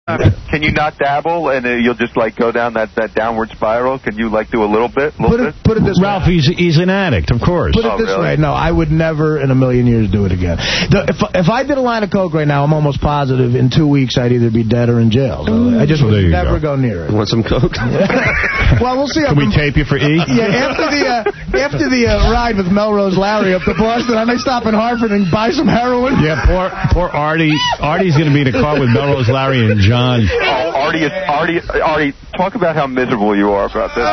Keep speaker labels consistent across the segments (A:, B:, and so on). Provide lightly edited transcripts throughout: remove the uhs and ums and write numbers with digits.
A: Can you not dabble and you'll just like go down that downward spiral? Can you like do a little bit?
B: Put it this way.
C: Ralph, he's an addict, of course.
B: Put it this way. No, I would never in a million years do it again. If I did a line of coke right now, I'm almost positive in 2 weeks I'd either be dead or in jail. So I just would never go near it.
D: You want some coke?
B: Well, we'll see.
C: Can we tape you for E?
B: Yeah, after the ride with Melrose Larry up to Boston, I may stop in Hartford and buy some heroin.
C: Yeah, poor Artie. Artie's going to be in a car with Melrose Larry and John.
A: Artie, talk about how miserable you are about this.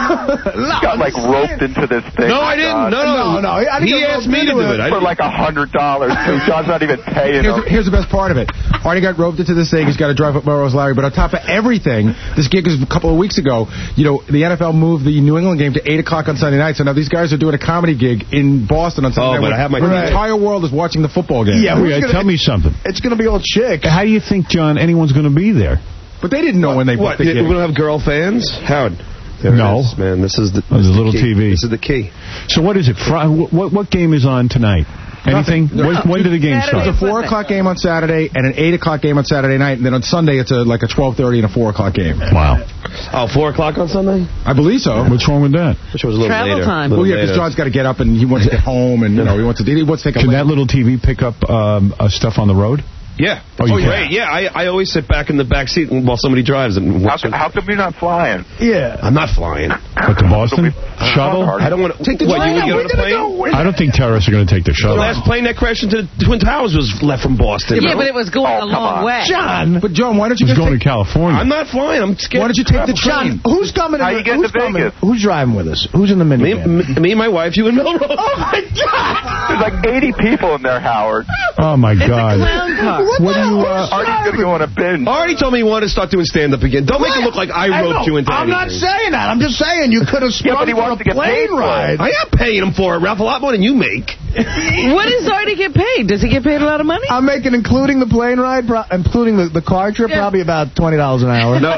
A: You got like roped into this thing.
D: No, I didn't. No. He asked me to do it.
A: For like $100. John's not even paying him.
E: Here's the best part of it. Artie got roped into this thing. He's got to drive up Melrose Larry. But on top of everything, this gig was a couple of weeks ago. You know, the NFL moved the New England game to 8 o'clock on Sunday night. So now these guys are doing a comedy gig in Boston on Sunday night.
D: But I have my...
E: The entire world is watching the football game.
B: Yeah,
C: tell me something.
B: It's going to be old chick.
C: How do you think, John, anyone's going to be be there?
E: But they didn't know when they booked the gig.
D: We don't have girl fans? Howard.
C: No.
D: Man, this is the
C: little
D: key.
C: TV.
D: This is the key.
C: So what is it? What game is on tonight? Anything? When do the games start?
E: It's a 4 o'clock game on Saturday and an 8 o'clock game on Saturday night, and then on Sunday it's like a 12:30 and a 4 o'clock game.
C: Wow.
D: Oh, 4 o'clock on Sunday?
E: I believe so.
C: What's wrong with that?
D: Which was a little
F: Travel
D: later.
F: time.
E: Well, yeah, because John's got to get up and he wants to get home, and he wants to take a.
C: Can that little TV pick up stuff on the road?
D: Yeah.
C: Oh,
D: great. Yeah, I always sit back in the back seat while somebody drives. And
A: how come you're not flying?
B: Yeah.
D: I'm not flying.
C: What, to Boston? Shuttle?
D: I don't want to... Take the you would get on a plane?
C: I don't think terrorists are going to take the shuttle.
D: The last plane that crashed into the Twin Towers was left from Boston.
F: Yeah, but it was going a long way.
B: John,
E: why don't you
C: just going to California?
D: I'm not flying. I'm scared.
E: Why don't you take the train?
B: Who's coming?
A: How you getting to Vegas?
B: Who's driving with us? Who's in the minivan?
D: Me and my wife, you and Melrose.
B: Oh, my God!
A: There's like 80 people in there, Howard.
C: Oh, my God.
F: It's a clown car.
B: What do you...
A: Artie's going to go on a binge.
D: Artie told me he wanted to start doing stand-up again. Don't make it look like I roped you into anything.
B: I'm not saying that. I'm just saying you could have sprung for a plane ride.
D: I am paying him for it, Ralph, a lot more than you make.
F: What does Artie get paid? Does he get paid a lot of money?
B: I'm making, including the plane ride, including the car trip, probably about $20 an hour.
D: No,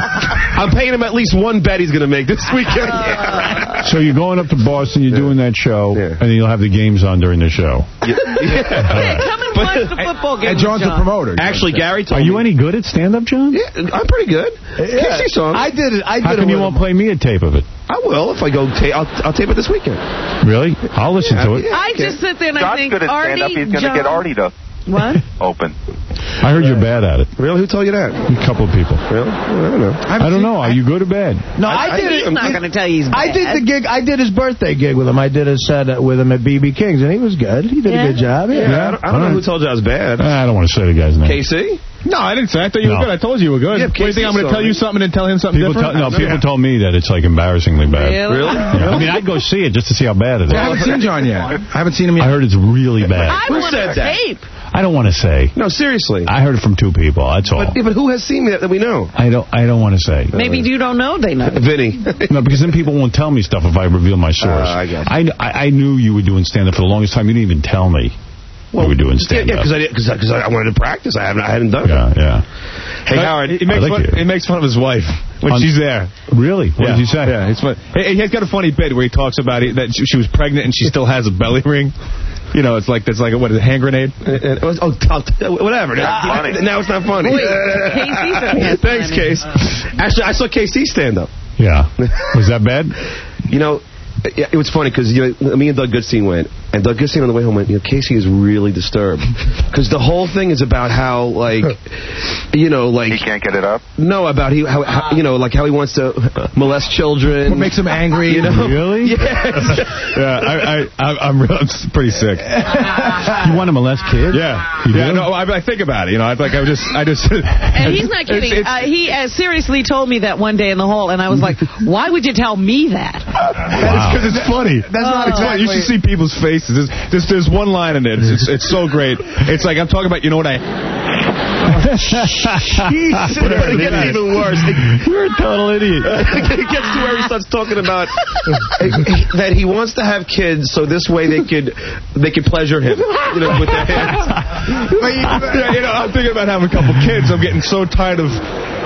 D: I'm paying him at least one bet he's going to make this weekend.
C: So you're going up to Boston, you're doing that show, and then you'll have the games on during the show.
F: Yeah, come and watch the football game.
E: And John's the promoter.
D: Actually, Gary told
C: me. Are you any good at stand-up, John?
D: Yeah, I'm pretty good.
B: Yeah.
D: Songs.
B: I did it.
C: How come you won't play me a tape of it?
D: I will if I go. I'll tape it this weekend.
C: Really? I'll listen to it.
F: I just sit there and I think,
A: good at stand-up. He's going to get Artie to open.
C: I heard you're bad at it.
D: Really? Who told you that?
C: A couple of people.
D: Really? I don't know.
C: I don't know. Are you good or bad?
B: No, I did it.
F: He's not going to tell you he's bad.
B: I did the gig. I did his birthday gig with him. I did a set with him at BB King's, and he was good. He did a good job.
D: Yeah. I don't know who told you I was bad.
C: I don't want to say the guy's name.
D: KC?
E: No, I didn't say. I thought you were good. I told you you were good.
D: Yeah,
E: what do you think? I'm going to tell you something and tell him something different?
C: People told me that it's like embarrassingly bad.
F: Really?
C: Yeah. I mean, I'd go see it just to see how bad it is.
E: I haven't seen John yet. I haven't seen him yet.
C: I heard it's really bad.
F: Who said that? Tape.
C: I don't want to say.
D: No, seriously.
C: I heard it from 2 people. That's all.
D: But who has seen that we know?
C: I don't want to say.
F: Maybe you don't know. They know.
D: Vinny.
C: No, because then people won't tell me stuff if I reveal my source.
D: I guess.
C: I knew you were doing stand-up for the longest time. You didn't even tell me. You were doing stand-up.
D: Yeah, because I wanted to practice. I hadn't done it.
C: Yeah.
D: Hey, Howard,
E: he makes fun of his wife when she's there.
C: Really? What did you say?
E: Yeah, it's fun. He's got a funny bit where he talks about it, that she was pregnant and she still has a belly ring. You know, it's like what is it, hand grenade?
D: Whatever. Now it's not funny. Thanks, Case. Actually, I saw KC stand up.
C: Yeah. Was that bad?
D: You know, it was funny because me and Doug Goodstein went, and Doug Goodstein on the way home went, Casey is really disturbed because the whole thing is about how he
A: can't get it up.
D: No, about how he wants to molest children.
E: What makes him angry?
C: Really?
D: Yes.
E: Yeah, I'm pretty sick.
C: You want to molest kids?
E: Yeah.
C: You do?
E: Yeah. No, I think about it. I just.
F: And he's not kidding. He seriously told me that one day in the hall, and I was like, "Why would you tell me that?"
E: Wow. Because it's funny. That's not exactly. You should see people's faces. There's one line in it. It's so great. It's like I'm talking about. You know what I.
D: Jesus. It gets even worse.
C: You're a total idiot.
D: It gets to where he starts talking about that he wants to have kids so this way they could pleasure him, with their hands.
E: I'm thinking about having a couple kids. I'm getting so tired of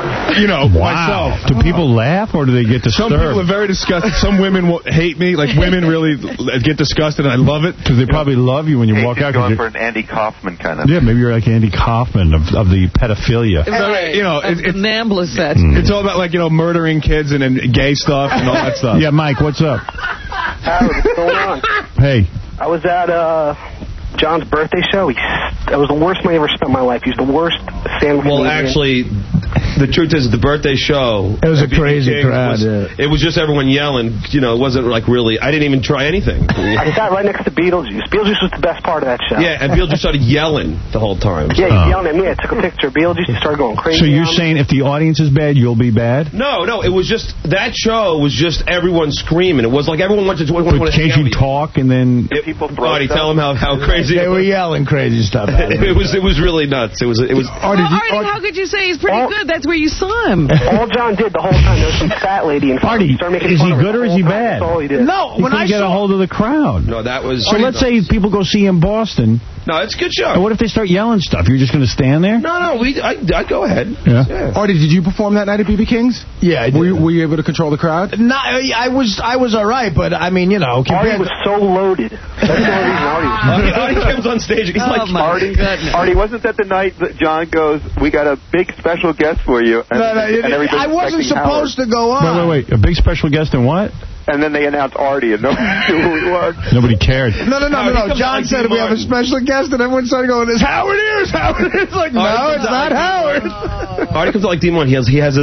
C: myself. Do people laugh or do they get disturbed?
G: Some people are very disgusted. Some women hate me. Like, women really get disgusted, and I love it.
C: Because they probably love you when you walk out.
A: Going for an Andy Kaufman kind of.
C: Yeah, maybe you're like Andy Kaufman of the pedophilia.
F: It's NAMBLA set.
G: It's all about,
C: murdering kids and gay stuff and all that stuff. Yeah, Mike, what's up?
H: Howard, what's going on?
C: Hey.
H: I was at John's birthday show. That was the worst money I ever spent in my life. He's the worst sandwich.
D: Well, actually, the truth is, the birthday show...
B: It was a crazy crowd.
D: It was just everyone yelling. It wasn't really... I didn't even try anything.
H: I sat right next to Beetlejuice. Beetlejuice was the best part of that show.
D: Yeah, and Beetlejuice started yelling the whole time.
H: Yeah, he was yelling at me. I took a picture of Beetlejuice. He started going crazy.
C: So you're saying if the audience is bad, you'll be bad?
D: No, it was just... That show was just everyone screaming. It was like everyone wanted to...
C: But can't you talk and then...
D: Artie, tell them how crazy...
B: They were yelling crazy stuff.
D: It was really nuts. It was.
F: Artie, how could you say he's pretty good? That's where you saw him.
H: All John did the whole time, there was some fat lady in front of him.
C: Artie, is he good or is he bad?
H: That's all he did.
B: No,
C: when I get a hold of the crowd.
D: No, that was...
C: So let's say people go see him in Boston.
D: No, it's a good show.
C: And what if they start yelling stuff? You're just going to stand there?
D: No, I'd go ahead.
C: Yeah.
E: Artie, did you perform that night at BB King's?
B: Yeah, I did.
E: Were you able to control the crowd?
B: No, I was all right, but I mean,
H: Artie was so loaded. That's the only reason Artie was.
D: Artie comes on stage and he's like,
A: Artie, wasn't that the night that John goes, we got a big special guest for you? And,
B: I wasn't supposed to go on.
C: Wait. A big special guest in what?
A: And then they announced Artie, and nobody knew who he was.
C: Nobody cared.
B: No. John said we have a special guest, and everyone started going, "Is Howard here? Is Howard here?" It's like, no, it's not Howard.
D: Artie comes like Demon. He has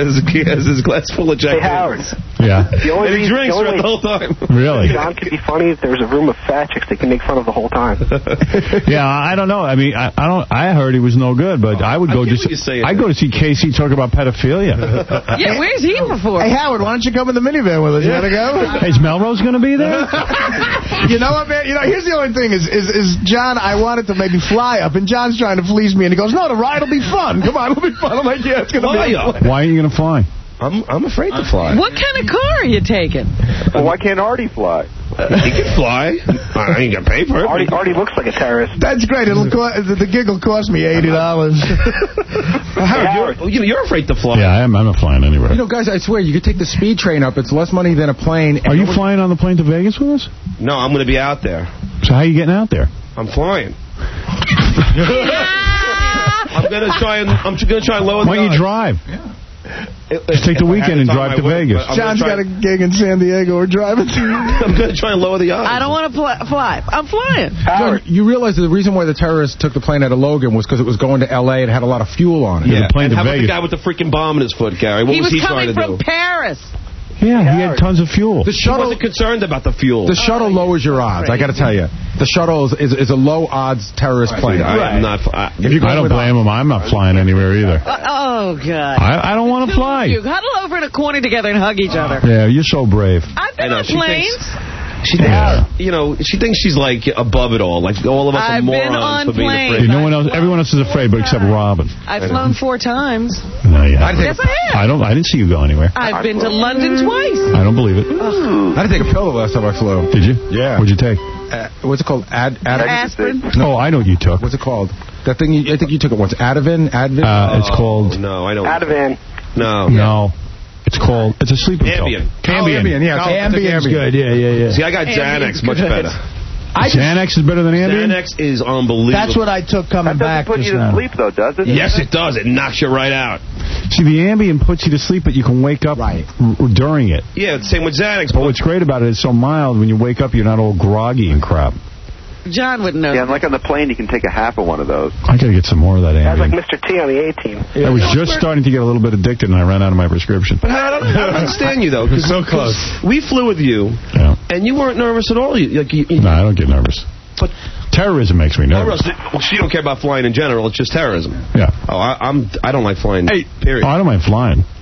D: his glass full of Jack Daniels.
C: Yeah.
D: And he drinks for the whole time.
C: Really?
H: John could be funny if there was a room of fat chicks they can make fun of the whole time.
C: Yeah, I don't know. I mean, I heard he was no good, but I would go I'd go to see Casey talk about pedophilia.
F: Yeah, where's he before?
B: Hey, Howard, why don't you come in the minivan with us? You want to go?
C: Hey, is Melrose going to be there?
B: You know what, man? Here's the only thing is John, I wanted to maybe fly up, and John's trying to fleece me, and he goes, no, the ride will be fun. Come on, it'll be fun. I'm like, yeah, it's going to be fun.
C: Why are you going to fly?
D: I'm afraid to fly.
F: What kind of car are you taking?
A: Well, why can't Artie fly?
D: He can fly. I ain't got to pay for it.
H: Artie looks like a terrorist.
B: That's great. The gig will cost me $80.
D: Howard, you're afraid to fly.
C: Yeah, I'm not flying anywhere.
E: Guys, I swear, you could take the speed train up. It's less money than a plane.
C: Are you flying on the plane to Vegas with us?
D: No, I'm going to be out there.
C: So how are you getting out there?
D: I'm flying. I'm going to try and lower the
C: Why don't you drive?
D: Yeah.
C: Just take the weekend and drive to Vegas.
B: John's got a gig in San Diego. We're driving to.
D: I'm going to try and lower the odds.
F: I don't want to fly. I'm flying.
E: John, you realize that the reason why the terrorists took the plane out of Logan was because it was going to L.A. and had a lot of fuel on it.
D: Yeah,
C: the plane
D: and
C: to
D: how
C: Vegas.
D: about the guy with the freaking bomb in his foot, Gary? What was he trying to do?
F: He was coming from Paris.
C: Yeah, he had tons of fuel.
E: The shuttle
D: wasn't concerned about the fuel.
E: The shuttle lowers your odds. I got to tell you, the shuttle is a low odds terrorist plane.
D: I'm not.
C: I don't blame him. I'm not flying anywhere either.
F: Oh God!
C: I don't want to fly.
F: You huddle over in a corner together and hug each other.
C: Yeah, you're so brave.
F: I've been on planes.
D: She thinks she's like above it all. Like all of us are morons for being afraid.
C: No one else, everyone else is afraid, but except Robin.
F: I've flown 4 times.
C: No, yeah.
F: Yes, I have.
C: I didn't see you go anywhere.
F: I've been to London twice.
C: I don't believe it.
E: I had to take a pill the last time I flew.
C: Did you?
E: Yeah.
C: What'd you take?
E: What's it called?
F: Aspirin.
C: Oh, I know what you took.
E: What's it called? That thing. I think you took it once. Advil.
C: It's called.
D: No, I don't.
H: Ativan.
C: No. It's called. It's a sleeping pill.
D: Ambien.
E: Yeah.
B: Ambien's good. Yeah.
D: See, I got Xanax, much better.
C: Xanax is better than Ambien?
D: Xanax is unbelievable.
B: That's what I took coming back.
A: That doesn't put you to sleep, though, does it?
D: Yes, it does. It knocks you right out.
C: See, the Ambien puts you to sleep, but you can wake up during it.
D: Yeah, it's the same with Xanax.
C: But what's great about it, it's so mild. When you wake up, you're not all groggy and crap.
F: John wouldn't know.
A: Yeah, and like on the plane, you can take a half of one of those.
C: I got to get some more of that Ambien.
H: That's like Mr. T on the A-Team.
C: I was just starting to get a little bit addicted, and I ran out of my prescription.
D: But I don't understand you, though.
C: It's so close.
D: We flew with you, and you weren't nervous at all.
C: No, I don't get nervous.
D: But
C: terrorism makes me nervous.
D: Well, she don't care about flying in general. It's just terrorism.
C: Yeah.
D: Oh, I don't like flying.
C: Hey,
D: period.
C: Oh, I don't mind flying.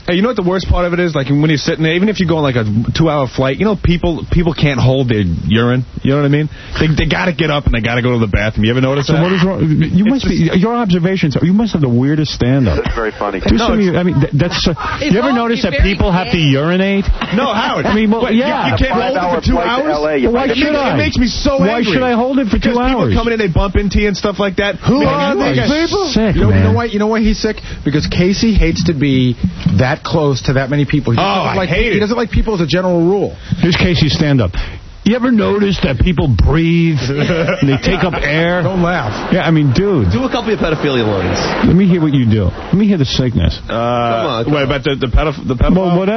G: Hey, you know what the worst part of it is? Like when you're sitting there, even if you go on like a 2-hour flight, you know, people can't hold their urine. You know what I mean? They got to get up and they got to go to the bathroom. You ever notice that?
C: What is wrong? Your observations. You must have the weirdest stand-up.
A: That's very funny.
C: You ever notice that people have to urinate?
G: No, Howard.
C: I mean, well, yeah.
G: You can't hold it for 2 hours?
C: Why should I?
G: It makes me so angry.
C: Why should I hold it for 2 hours?
G: People come in and they bump into you and stuff like that.
E: Who are these people?
C: Sick,
E: you know why he's sick? Because Casey hates to be that close to that many people.
G: I hate it.
E: He doesn't like people as a general rule.
C: Here's Casey's stand-up. You ever notice that people breathe and they take up air?
E: Don't laugh.
C: Yeah, I mean, dude.
D: Do a couple of pedophilia lines.
C: Let me hear what you do. Let me hear the sickness.
G: Come on. Wait, about the pedophile?
C: Well, whatever.